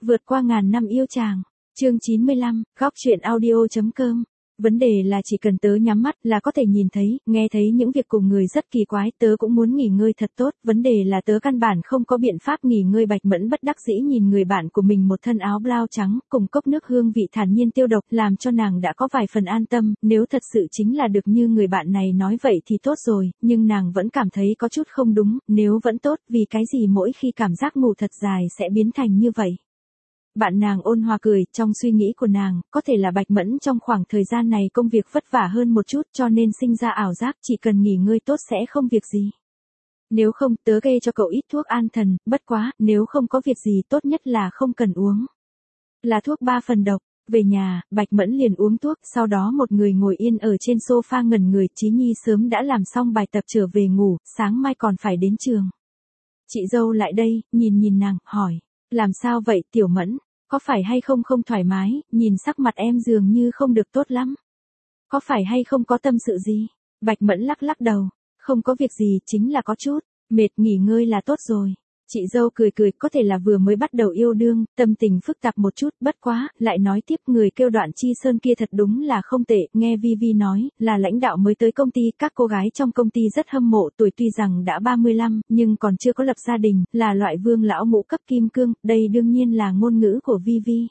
Vượt qua ngàn năm yêu chàng. Chương 95, góc truyện audio.com. Vấn đề là chỉ cần tớ nhắm mắt là có thể nhìn thấy, nghe thấy những việc cùng người rất kỳ quái, tớ cũng muốn nghỉ ngơi thật tốt, vấn đề là tớ căn bản không có biện pháp nghỉ ngơi. Bạch Mẫn bất đắc dĩ nhìn người bạn của mình một thân áo blau trắng, cùng cốc nước hương vị thản nhiên tiêu độc, làm cho nàng đã có vài phần an tâm, nếu thật sự chính là được như người bạn này nói vậy thì tốt rồi, nhưng nàng vẫn cảm thấy có chút không đúng, nếu vẫn tốt, vì cái gì mỗi khi cảm giác ngủ thật dài sẽ biến thành như vậy. Bạn nàng ôn hòa cười, trong suy nghĩ của nàng, có thể là Bạch Mẫn trong khoảng thời gian này công việc vất vả hơn một chút cho nên sinh ra ảo giác chỉ cần nghỉ ngơi tốt sẽ không việc gì. Nếu không tớ kê cho cậu ít thuốc an thần, bất quá, nếu không có việc gì tốt nhất là không cần uống. Là thuốc 3 phần độc. Về nhà, Bạch Mẫn liền uống thuốc, sau đó một người ngồi yên ở trên sofa ngẩn người. Chí Nhi sớm đã làm xong bài tập trở về ngủ, sáng mai còn phải đến trường. Chị dâu lại đây, nhìn nàng, hỏi. Làm sao vậy Tiểu Mẫn, có phải hay không không thoải mái, nhìn sắc mặt em dường như không được tốt lắm. Có phải hay không có tâm sự gì? Bạch Mẫn lắc đầu, không có việc gì, chính là có chút mệt, nghỉ ngơi là tốt rồi. Chị dâu cười, có thể là vừa mới bắt đầu yêu đương, tâm tình phức tạp một chút, bất quá, lại nói tiếp người kêu Đoạn Chi Sơn kia thật đúng là không tệ, nghe Vi nói, là lãnh đạo mới tới công ty, các cô gái trong công ty rất hâm mộ, tuổi tuy rằng đã 35, nhưng còn chưa có lập gia đình, là loại vương lão ngũ cấp kim cương, đây đương nhiên là ngôn ngữ của Vi.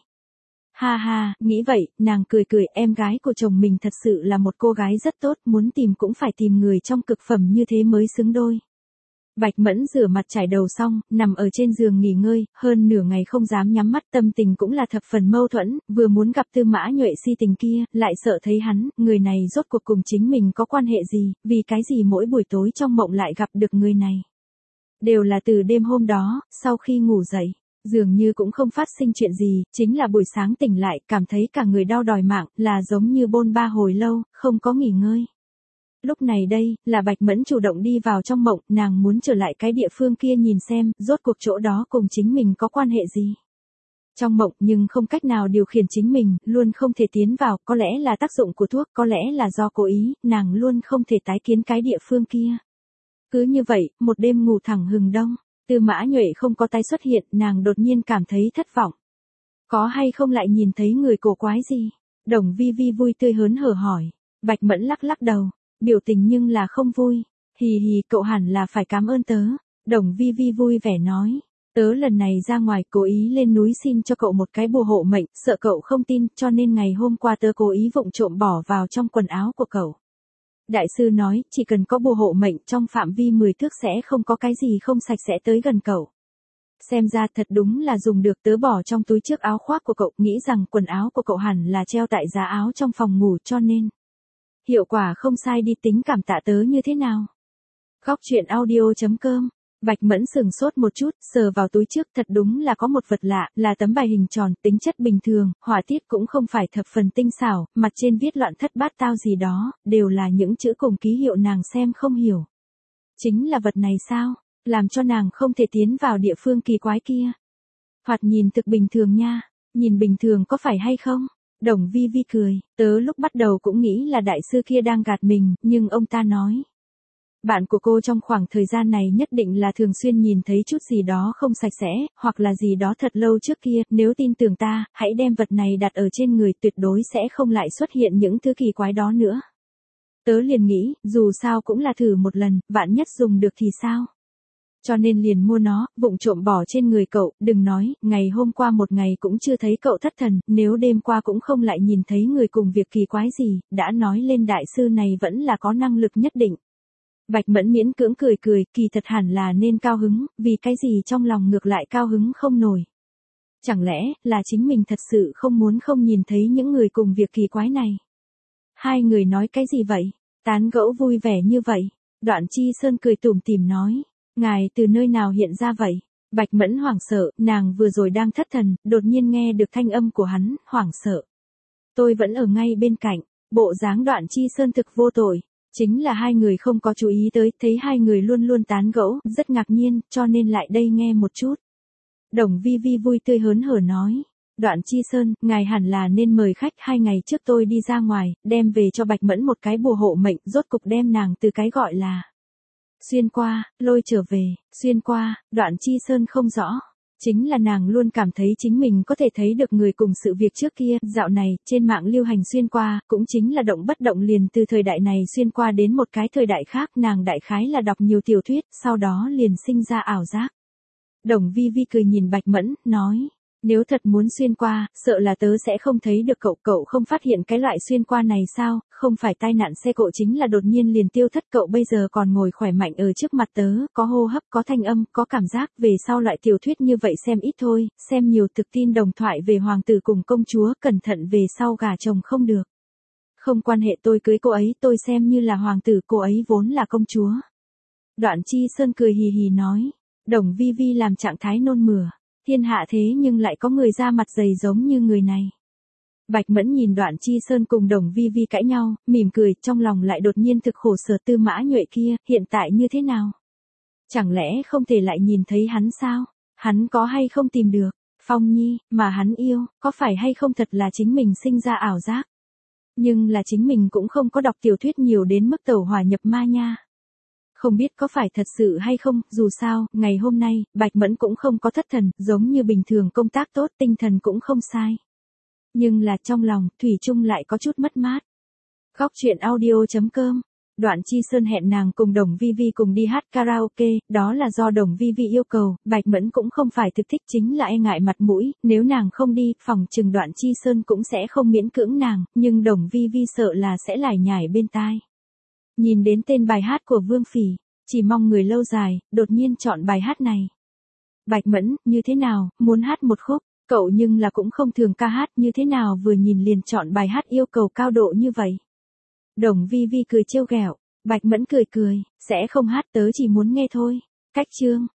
Ha ha, nghĩ vậy, nàng cười, em gái của chồng mình thật sự là một cô gái rất tốt, muốn tìm cũng phải tìm người trong cực phẩm như thế mới xứng đôi. Bạch Mẫn rửa mặt trải đầu xong, nằm ở trên giường nghỉ ngơi, hơn nửa ngày không dám nhắm mắt, tâm tình cũng là thập phần mâu thuẫn, vừa muốn gặp Tư Mã Nhuệ si tình kia, lại sợ thấy hắn, người này rốt cuộc cùng chính mình có quan hệ gì, vì cái gì mỗi buổi tối trong mộng lại gặp được người này. Đều là từ đêm hôm đó, sau khi ngủ dậy, dường như cũng không phát sinh chuyện gì, chính là buổi sáng tỉnh lại, cảm thấy cả người đau đòi mạng, là giống như bôn ba hồi lâu, không có nghỉ ngơi. Lúc này đây, là Bạch Mẫn chủ động đi vào trong mộng, nàng muốn trở lại cái địa phương kia nhìn xem, rốt cuộc chỗ đó cùng chính mình có quan hệ gì. Trong mộng nhưng không cách nào điều khiển chính mình, luôn không thể tiến vào, có lẽ là tác dụng của thuốc, có lẽ là do cố ý, nàng luôn không thể tái kiến cái địa phương kia. Cứ như vậy, một đêm ngủ thẳng hừng đông, Tư Mã Nhuệ không có tái xuất hiện, nàng đột nhiên cảm thấy thất vọng. Có hay không lại nhìn thấy người cổ quái gì? Đồng Vi vui tươi hớn hở hỏi. Bạch Mẫn lắc đầu. Biểu tình nhưng là không vui. Hì, cậu hẳn là phải cảm ơn tớ. Đồng Vi vui vẻ nói. Tớ lần này ra ngoài cố ý lên núi xin cho cậu một cái bùa hộ mệnh, sợ cậu không tin, cho nên ngày hôm qua tớ cố ý vụng trộm bỏ vào trong quần áo của cậu. Đại sư nói, chỉ cần có bùa hộ mệnh trong phạm vi 10 thước sẽ không có cái gì không sạch sẽ tới gần cậu. Xem ra thật đúng là dùng được, tớ bỏ trong túi trước áo khoác của cậu, nghĩ rằng quần áo của cậu hẳn là treo tại giá áo trong phòng ngủ cho nên. Hiệu quả không sai đi, tính cảm tạ tớ như thế nào? Góc truyện audio.com. Bạch Mẫn sừng sốt một chút, sờ vào túi trước, thật đúng là có một vật lạ, là tấm bài hình tròn, tính chất bình thường, họa tiết cũng không phải thập phần tinh xảo, mặt trên viết loạn thất bát tao gì đó, đều là những chữ cùng ký hiệu nàng xem không hiểu. Chính là vật này sao? Làm cho nàng không thể tiến vào địa phương kỳ quái kia. Thoạt nhìn thực bình thường nha, nhìn bình thường có phải hay không? Đồng Vi cười, tớ lúc bắt đầu cũng nghĩ là đại sư kia đang gạt mình, nhưng ông ta nói. Bạn của cô trong khoảng thời gian này nhất định là thường xuyên nhìn thấy chút gì đó không sạch sẽ, hoặc là gì đó thật lâu trước kia, nếu tin tưởng ta, hãy đem vật này đặt ở trên người, tuyệt đối sẽ không lại xuất hiện những thứ kỳ quái đó nữa. Tớ liền nghĩ, dù sao cũng là thử một lần, vạn nhất dùng được thì sao? Cho nên liền mua nó, vụng trộm bỏ trên người cậu, đừng nói, ngày hôm qua một ngày cũng chưa thấy cậu thất thần, nếu đêm qua cũng không lại nhìn thấy người cùng việc kỳ quái gì, đã nói lên đại sư này vẫn là có năng lực nhất định. Bạch Mẫn miễn cưỡng cười, kỳ thật hẳn là nên cao hứng, vì cái gì trong lòng ngược lại cao hứng không nổi. Chẳng lẽ, là chính mình thật sự không muốn không nhìn thấy những người cùng việc kỳ quái này. Hai người nói cái gì vậy? Tán gẫu vui vẻ như vậy. Đoạn Chi Sơn cười tủm tỉm nói. Ngài từ nơi nào hiện ra vậy? Bạch Mẫn hoảng sợ, nàng vừa rồi đang thất thần, đột nhiên nghe được thanh âm của hắn, hoảng sợ. Tôi vẫn ở ngay bên cạnh, bộ dáng Đoạn Chi Sơn thực vô tội. Chính là hai người không có chú ý tới, thấy hai người luôn luôn tán gẫu, rất ngạc nhiên, cho nên lại đây nghe một chút. Đồng Vi vui tươi hớn hở nói. Đoạn Chi Sơn, ngài hẳn là nên mời khách, 2 ngày trước tôi đi ra ngoài, đem về cho Bạch Mẫn một cái bùa hộ mệnh, rốt cục đem nàng từ cái gọi là xuyên qua, lôi trở về, xuyên qua, Đoạn Chi Sơn không rõ. Chính là nàng luôn cảm thấy chính mình có thể thấy được người cùng sự việc trước kia, dạo này, trên mạng lưu hành xuyên qua, cũng chính là động bất động liền từ thời đại này xuyên qua đến một cái thời đại khác, nàng đại khái là đọc nhiều tiểu thuyết, sau đó liền sinh ra ảo giác. Đồng Vi Vi cười nhìn Bạch Mẫn, nói, nếu thật muốn xuyên qua, sợ là tớ sẽ không thấy được cậu, cậu không phát hiện cái loại xuyên qua này sao, không phải tai nạn xe cộ chính là đột nhiên liền tiêu thất, cậu bây giờ còn ngồi khỏe mạnh ở trước mặt tớ, có hô hấp, có thanh âm, có cảm giác, về sau loại tiểu thuyết như vậy xem ít thôi, xem nhiều thực tin đồng thoại về hoàng tử cùng công chúa, cẩn thận về sau gả chồng không được. Không quan hệ, tôi cưới cô ấy, tôi xem như là hoàng tử, cô ấy vốn là công chúa. Đoạn Chi Sơn cười hì hì nói, Đồng Vi Vi làm trạng thái nôn mửa. Thiên hạ thế nhưng lại có người da mặt dày giống như người này. Bạch Mẫn nhìn Đoạn Chi Sơn cùng Đồng Vi Vi cãi nhau, mỉm cười, trong lòng lại đột nhiên thực khổ sở Tư Mã Nhuệ kia, hiện tại như thế nào? Chẳng lẽ không thể lại nhìn thấy hắn sao? Hắn có hay không tìm được? Phong Nhi, mà hắn yêu, có phải hay không thật là chính mình sinh ra ảo giác? Nhưng là chính mình cũng không có đọc tiểu thuyết nhiều đến mức tẩu hỏa nhập ma nha. Không biết có phải thật sự hay không, dù sao, ngày hôm nay, Bạch Mẫn cũng không có thất thần, giống như bình thường công tác tốt, tinh thần cũng không sai. Nhưng là trong lòng, thủy chung lại có chút mất mát. Góc truyện audio.com. Đoạn Chi Sơn hẹn nàng cùng Đồng Vi Vi cùng đi hát karaoke, đó là do Đồng Vi Vi yêu cầu, Bạch Mẫn cũng không phải thực thích, chính là e ngại mặt mũi, nếu nàng không đi, phòng trừng Đoạn Chi Sơn cũng sẽ không miễn cưỡng nàng, nhưng Đồng Vi Vi sợ là sẽ lải nhải bên tai. Nhìn đến tên bài hát của Vương Phỉ, chỉ mong người lâu dài, đột nhiên chọn bài hát này. Bạch Mẫn, như thế nào, muốn hát một khúc, cậu nhưng là cũng không thường ca hát, như thế nào vừa nhìn liền chọn bài hát yêu cầu cao độ như vậy. Đồng Vi Vi cười trêu ghẹo, Bạch Mẫn cười cười, sẽ không hát, tớ chỉ muốn nghe thôi. Cách chương.